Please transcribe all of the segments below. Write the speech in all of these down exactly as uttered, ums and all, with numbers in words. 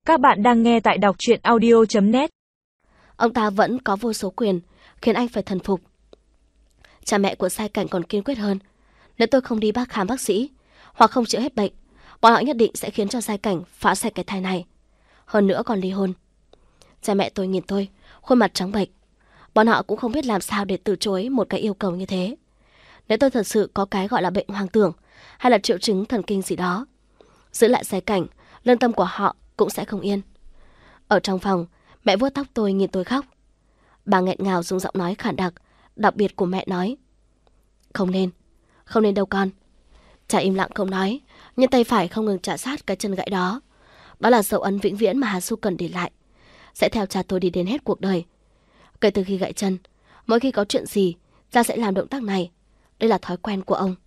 Các bạn đang nghe tại đọc truyện audio chấm net. Ông ta vẫn có vô số quyền, khiến anh phải thần phục. Cha mẹ của Sai Cảnh còn kiên quyết hơn. Nếu tôi không đi bác khám bác sĩ, hoặc không chữa hết bệnh, bọn họ nhất định sẽ khiến cho Sai Cảnh phá sạch cái thai này. Hơn nữa còn ly hôn. Cha mẹ tôi nhìn tôi, khuôn mặt trắng bệch. Bọn họ cũng không biết làm sao để từ chối một cái yêu cầu như thế. Nếu tôi thật sự có cái gọi là bệnh hoang tưởng, hay là triệu chứng thần kinh gì đó, giữ lại Sai Cảnh, lương tâm của họ cũng sẽ không yên. Ở trong phòng, mẹ vuốt tóc tôi nhìn tôi khóc. Bà nghẹn ngào dùng giọng nói khản đặc, đặc biệt của mẹ nói: Không nên, không nên đâu con. Cha im lặng không nói, nhưng tay phải không ngừng chà sát cái chân gãy đó. Đó là dấu ấn vĩnh viễn mà Hà Su Cần để lại, sẽ theo cha tôi đi đến hết cuộc đời. Kể từ khi gãy chân, mỗi khi có chuyện gì, cha sẽ làm động tác này. Đây là thói quen của ông.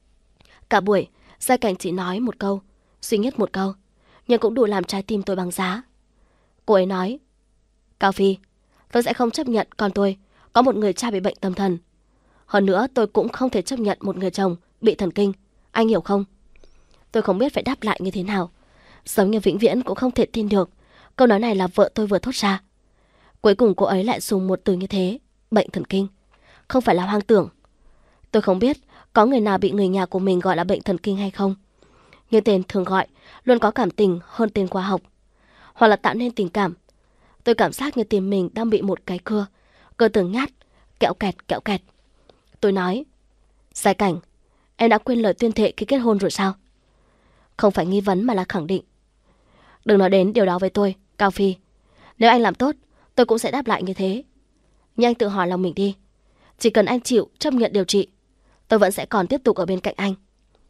Cả buổi, Sai Cảnh chỉ nói một câu, duy nhất một câu, nhưng cũng đủ làm trái tim tôi băng giá. Cô ấy nói: Cao Phi, tôi sẽ không chấp nhận con tôi có một người cha bị bệnh tâm thần. Hơn nữa tôi cũng không thể chấp nhận một người chồng bị thần kinh. Anh hiểu không? Tôi không biết phải đáp lại như thế nào. Giống như vĩnh viễn cũng không thể tin được câu nói này là vợ tôi vừa thốt ra. Cuối cùng cô ấy lại dùng một từ như thế: bệnh thần kinh. Không phải là hoang tưởng. Tôi không biết có người nào bị người nhà của mình gọi là bệnh thần kinh hay không, nhưng tên thường gọi luôn có cảm tình hơn tên khoa học, hoặc là tạo nên tình cảm. Tôi cảm giác như tim mình đang bị một cái cưa, cơ từng nhát, kẹo kẹt kẹo kẹt. Tôi nói: Sai Cảnh, em đã quên lời tuyên thệ khi kết hôn rồi sao? Không phải nghi vấn mà là khẳng định. Đừng nói đến điều đó với tôi, Cao Phi. Nếu anh làm tốt, tôi cũng sẽ đáp lại như thế. Nhưng anh tự hỏi lòng mình đi. Chỉ cần anh chịu chấp nhận điều trị, tôi vẫn sẽ còn tiếp tục ở bên cạnh anh.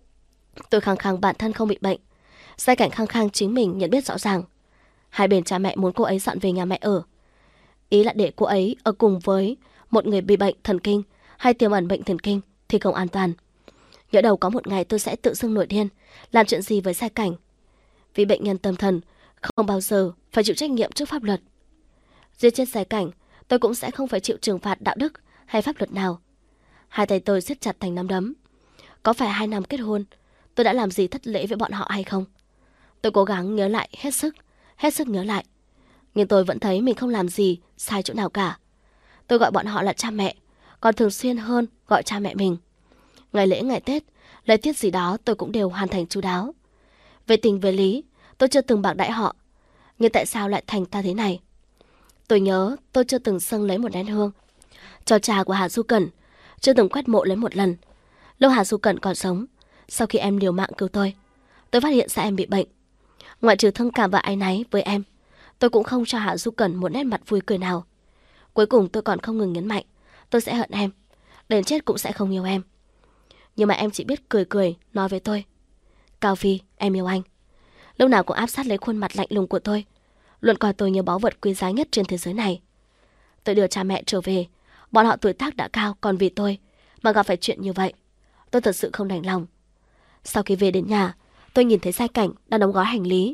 Tôi khăng khăng bản thân không bị bệnh. Sai Cảnh khăng khăng chính mình nhận biết rõ ràng. Hai bên cha mẹ muốn cô ấy dọn về nhà mẹ ở. Ý là để cô ấy ở cùng với một người bị bệnh thần kinh hay tiềm ẩn bệnh thần kinh thì không an toàn. Nhỡ đầu có một ngày tôi sẽ tự xưng nổi điên, làm chuyện gì với Sai Cảnh. Vì bệnh nhân tâm thần không bao giờ phải chịu trách nhiệm trước pháp luật. Giết chết Sai Cảnh, tôi cũng sẽ không phải chịu trừng phạt đạo đức hay pháp luật nào. Hai tay tôi siết chặt thành nắm đấm. Có phải hai năm kết hôn tôi đã làm gì thất lễ với bọn họ hay không? Tôi cố gắng nhớ lại hết sức, hết sức nhớ lại. Nhưng tôi vẫn thấy mình không làm gì sai chỗ nào cả. Tôi gọi bọn họ là cha mẹ, còn thường xuyên hơn gọi cha mẹ mình. Ngày lễ, ngày Tết, lễ tiết gì đó tôi cũng đều hoàn thành chu đáo. Về tình về lý, tôi chưa từng bạc đãi họ. Nhưng tại sao lại thành ta thế này? Tôi nhớ tôi chưa từng dâng lấy một nén hương cho cha của Hà Du Cẩn, chưa từng quét mộ lấy một lần. Lúc Hà Du Cẩn còn sống, sau khi em liều mạng cứu tôi, tôi phát hiện ra em bị bệnh. Ngoại trừ thương cảm và áy náy với em, tôi cũng không cho Hạ Du Cẩn một nét mặt vui cười nào. Cuối cùng tôi còn không ngừng nhấn mạnh tôi sẽ hận em, đến chết cũng sẽ không yêu em. Nhưng mà em chỉ biết cười cười nói với tôi: Cao Phi, em yêu anh. Lúc nào cũng áp sát lấy khuôn mặt lạnh lùng của tôi, luôn coi tôi như báu vật quý giá nhất trên thế giới này. Tôi đưa cha mẹ trở về, bọn họ tuổi tác đã cao, còn vì tôi mà gặp phải chuyện như vậy, tôi thật sự không đành lòng. Sau khi về đến nhà, tôi nhìn thấy Sai Cảnh đang đóng gói hành lý.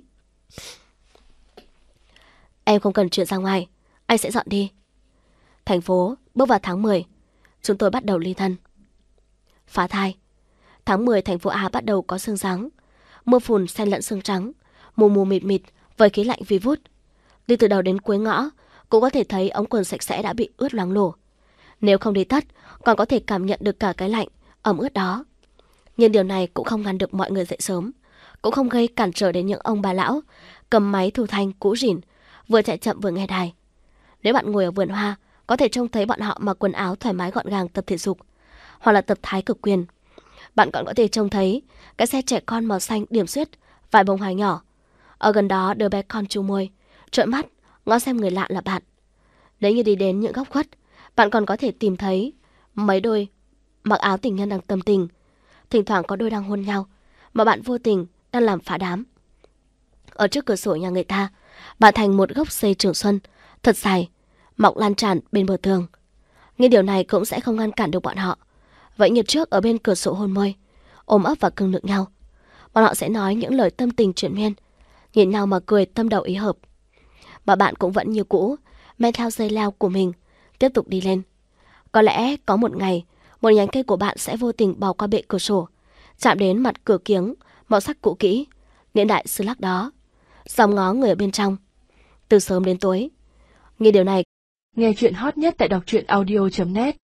Em không cần chuyển ra ngoài, anh sẽ dọn đi. Thành phố bước vào tháng mười, chúng tôi bắt đầu ly thân. Phá thai. Tháng mười thành phố A bắt đầu có sương giáng, mưa phùn xen lẫn sương trắng, mù mù mịt mịt với khí lạnh vi vút. Đi từ đầu đến cuối ngõ cũng có thể thấy ống quần sạch sẽ đã bị ướt loang lổ. Nếu không đi tất, còn có thể cảm nhận được cả cái lạnh ẩm ướt đó. Nhưng điều này cũng không ngăn được mọi người dậy sớm, cũng không gây cản trở đến những ông bà lão cầm máy thu thanh cũ rỉn, vừa chạy chậm vừa nghe đài. Nếu bạn ngồi ở vườn hoa, có thể trông thấy bọn họ mặc quần áo thoải mái gọn gàng tập thể dục, hoặc là tập thái cực quyền. Bạn còn có thể trông thấy cái xe trẻ con màu xanh điểm xuyết vài bông hoa nhỏ. Ở gần đó đứa bé con chu môi, trợn mắt ngó xem người lạ là bạn. Nếu như đi đến những góc khuất, bạn còn có thể tìm thấy mấy đôi mặc áo tình nhân đang tâm tình. Thỉnh thoảng có đôi đang hôn nhau mà bạn vô tình đang làm phá đám. Ở trước cửa sổ nhà người ta, bạn thành một gốc cây trường xuân thật dài, mọc lan tràn bên bờ tường. Nhưng điều này cũng sẽ không ngăn cản được bọn họ. Vậy như trước ở bên cửa sổ hôn môi, ôm ấp và cưng nựng nhau, bọn họ sẽ nói những lời tâm tình triền miên, nhìn nhau mà cười tâm đầu ý hợp. Mà bạn cũng vẫn như cũ, men theo dây leo của mình, tiếp tục đi lên. Có lẽ có một ngày, một nhánh cây của bạn sẽ vô tình bò qua bệ cửa sổ, chạm đến mặt cửa kiếng màu sắc cũ kỹ, niên đại xưa lắc đó. dòm ngó người ở bên trong. Từ sớm đến tối. Nghe điều này, nghe chuyện hot nhất tại đọc truyện audio chấm net.